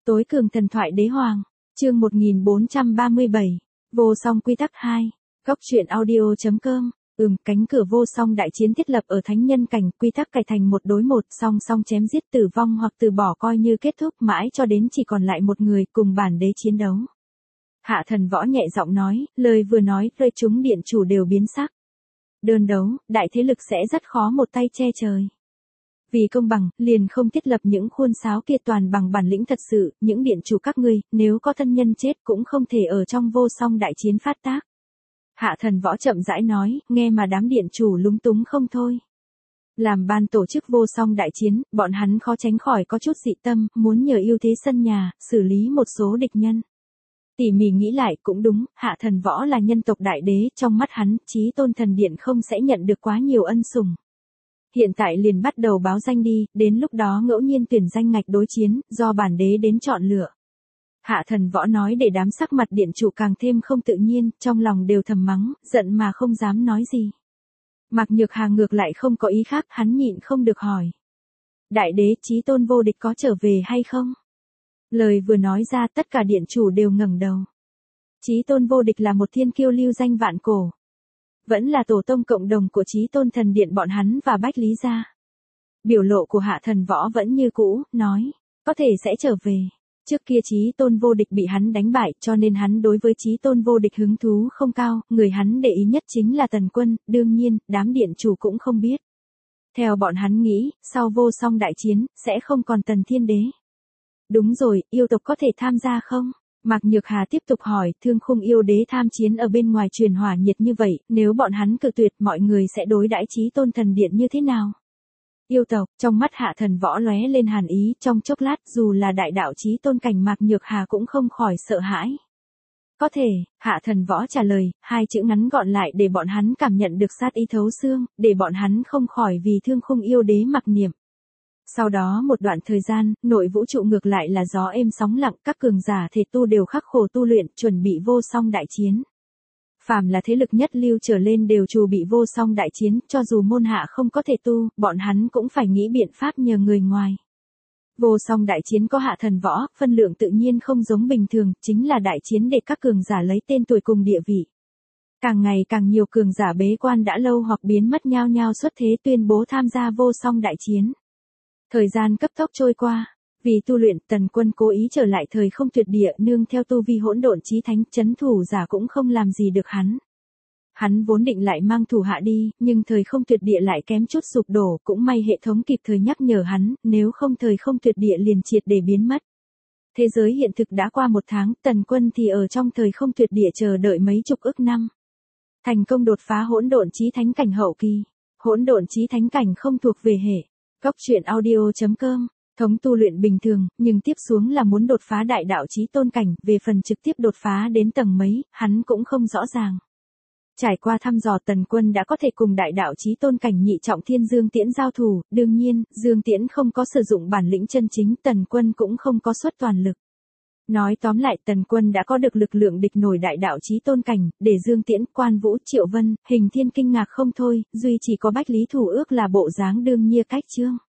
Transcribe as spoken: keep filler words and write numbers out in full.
Tối cường thần thoại đế hoàng, chương một nghìn bốn trăm ba mươi bảy, vô song quy tắc hai, góc truyện audio chấm com. Ừm, cánh cửa vô song đại chiến thiết lập ở thánh nhân cảnh, quy tắc cải thành một đối một, song song chém giết, tử vong hoặc từ bỏ coi như kết thúc, mãi cho đến chỉ còn lại một người cùng bản đế chiến đấu. Hạ Thần Võ nhẹ giọng nói, lời vừa nói, rơi chúng điện chủ đều biến sắc. Đơn đấu, đại thế lực sẽ rất khó một tay che trời. Vì công bằng, liền không thiết lập những khuôn sáo kia, toàn bằng bản lĩnh thật sự, những điện chủ các ngươi, nếu có thân nhân chết cũng không thể ở trong vô song đại chiến phát tác. Hạ Thần Võ chậm rãi nói, nghe mà đám điện chủ lúng túng không thôi. Làm ban tổ chức vô song đại chiến, bọn hắn khó tránh khỏi có chút dị tâm, muốn nhờ ưu thế sân nhà, xử lý một số địch nhân. Tỉ mỉ nghĩ lại cũng đúng, Hạ Thần Võ là nhân tộc đại đế, trong mắt hắn, Chí Tôn Thần Điện không sẽ nhận được quá nhiều ân sủng. Hiện tại liền bắt đầu báo danh đi, đến lúc đó ngẫu nhiên tuyển danh ngạch đối chiến, do bản đế đến chọn lựa. Hạ Thần Võ nói để đám sắc mặt điện chủ càng thêm không tự nhiên, trong lòng đều thầm mắng, giận mà không dám nói gì. Mạc Nhược Hà ngược lại không có ý khác, hắn nhịn không được hỏi. Đại đế Chí Tôn vô địch có trở về hay không? Lời vừa nói ra tất cả điện chủ đều ngẩng đầu. Chí Tôn vô địch là một thiên kiêu lưu danh vạn cổ. Vẫn là tổ tông cộng đồng của Chí Tôn Thần Điện bọn hắn và Bách Lý gia. Biểu lộ của Hạ Thần Võ vẫn như cũ, nói, có thể sẽ trở về. Trước kia Chí Tôn vô địch bị hắn đánh bại, cho nên hắn đối với Chí Tôn vô địch hứng thú không cao, người hắn để ý nhất chính là Tần Quân, đương nhiên, đám điện chủ cũng không biết. Theo bọn hắn nghĩ, sau vô song đại chiến, sẽ không còn Tần Thiên Đế. Đúng rồi, yêu tộc có thể tham gia không? Mạc Nhược Hà tiếp tục hỏi, Thương Khung yêu đế tham chiến ở bên ngoài truyền hỏa nhiệt như vậy, nếu bọn hắn cự tuyệt, mọi người sẽ đối đãi Chí Tôn Thần Điện như thế nào? Yêu tộc, trong mắt Hạ Thần Võ lóe lên hàn ý, trong chốc lát, dù là đại đạo Chí Tôn cảnh Mạc Nhược Hà cũng không khỏi sợ hãi. Có thể, Hạ Thần Võ trả lời, hai chữ ngắn gọn lại để bọn hắn cảm nhận được sát ý thấu xương, để bọn hắn không khỏi vì Thương Khung yêu đế mặc niệm. Sau đó một đoạn thời gian, nội vũ trụ ngược lại là gió êm sóng lặng, các cường giả thể tu đều khắc khổ tu luyện, chuẩn bị vô song đại chiến. Phàm là thế lực nhất lưu trở lên đều chuẩn bị vô song đại chiến, cho dù môn hạ không có thể tu, bọn hắn cũng phải nghĩ biện pháp nhờ người ngoài. Vô song đại chiến có Hạ Thần Võ, phân lượng tự nhiên không giống bình thường, chính là đại chiến để các cường giả lấy tên tuổi cùng địa vị. Càng ngày càng nhiều cường giả bế quan đã lâu hoặc biến mất nhao nhao xuất thế tuyên bố tham gia vô song đại chiến. Thời gian cấp tốc trôi qua, vì tu luyện, Tần Quân cố ý trở lại thời không tuyệt địa, nương theo tu vi hỗn độn chí thánh, chấn thủ giả cũng không làm gì được hắn. Hắn vốn định lại mang thủ hạ đi, nhưng thời không tuyệt địa lại kém chút sụp đổ, cũng may hệ thống kịp thời nhắc nhở hắn, nếu không thời không tuyệt địa liền triệt để biến mất. Thế giới hiện thực đã qua một tháng, Tần Quân thì ở trong thời không tuyệt địa chờ đợi mấy chục ức năm. Thành công đột phá hỗn độn chí thánh cảnh hậu kỳ. Hỗn độn chí thánh cảnh không thuộc về hệ góc truyện audio chấm com, thống tu luyện bình thường, nhưng tiếp xuống là muốn đột phá đại đạo Chí Tôn cảnh, về phần trực tiếp đột phá đến tầng mấy, hắn cũng không rõ ràng. Trải qua thăm dò, Tần Quân đã có thể cùng đại đạo Chí Tôn cảnh nhị trọng Thiên Dương Tiễn giao thủ, đương nhiên, Dương Tiễn không có sử dụng bản lĩnh chân chính, Tần Quân cũng không có xuất toàn lực. Nói tóm lại, Tần Quân đã có được lực lượng địch nổi đại đạo Chí Tôn cảnh, để Dương Tiễn, Quan Vũ, Triệu Vân, Hình Thiên kinh ngạc không thôi, duy chỉ có Bách Lý Thủ Ước là bộ dáng đương nhiên cách chương.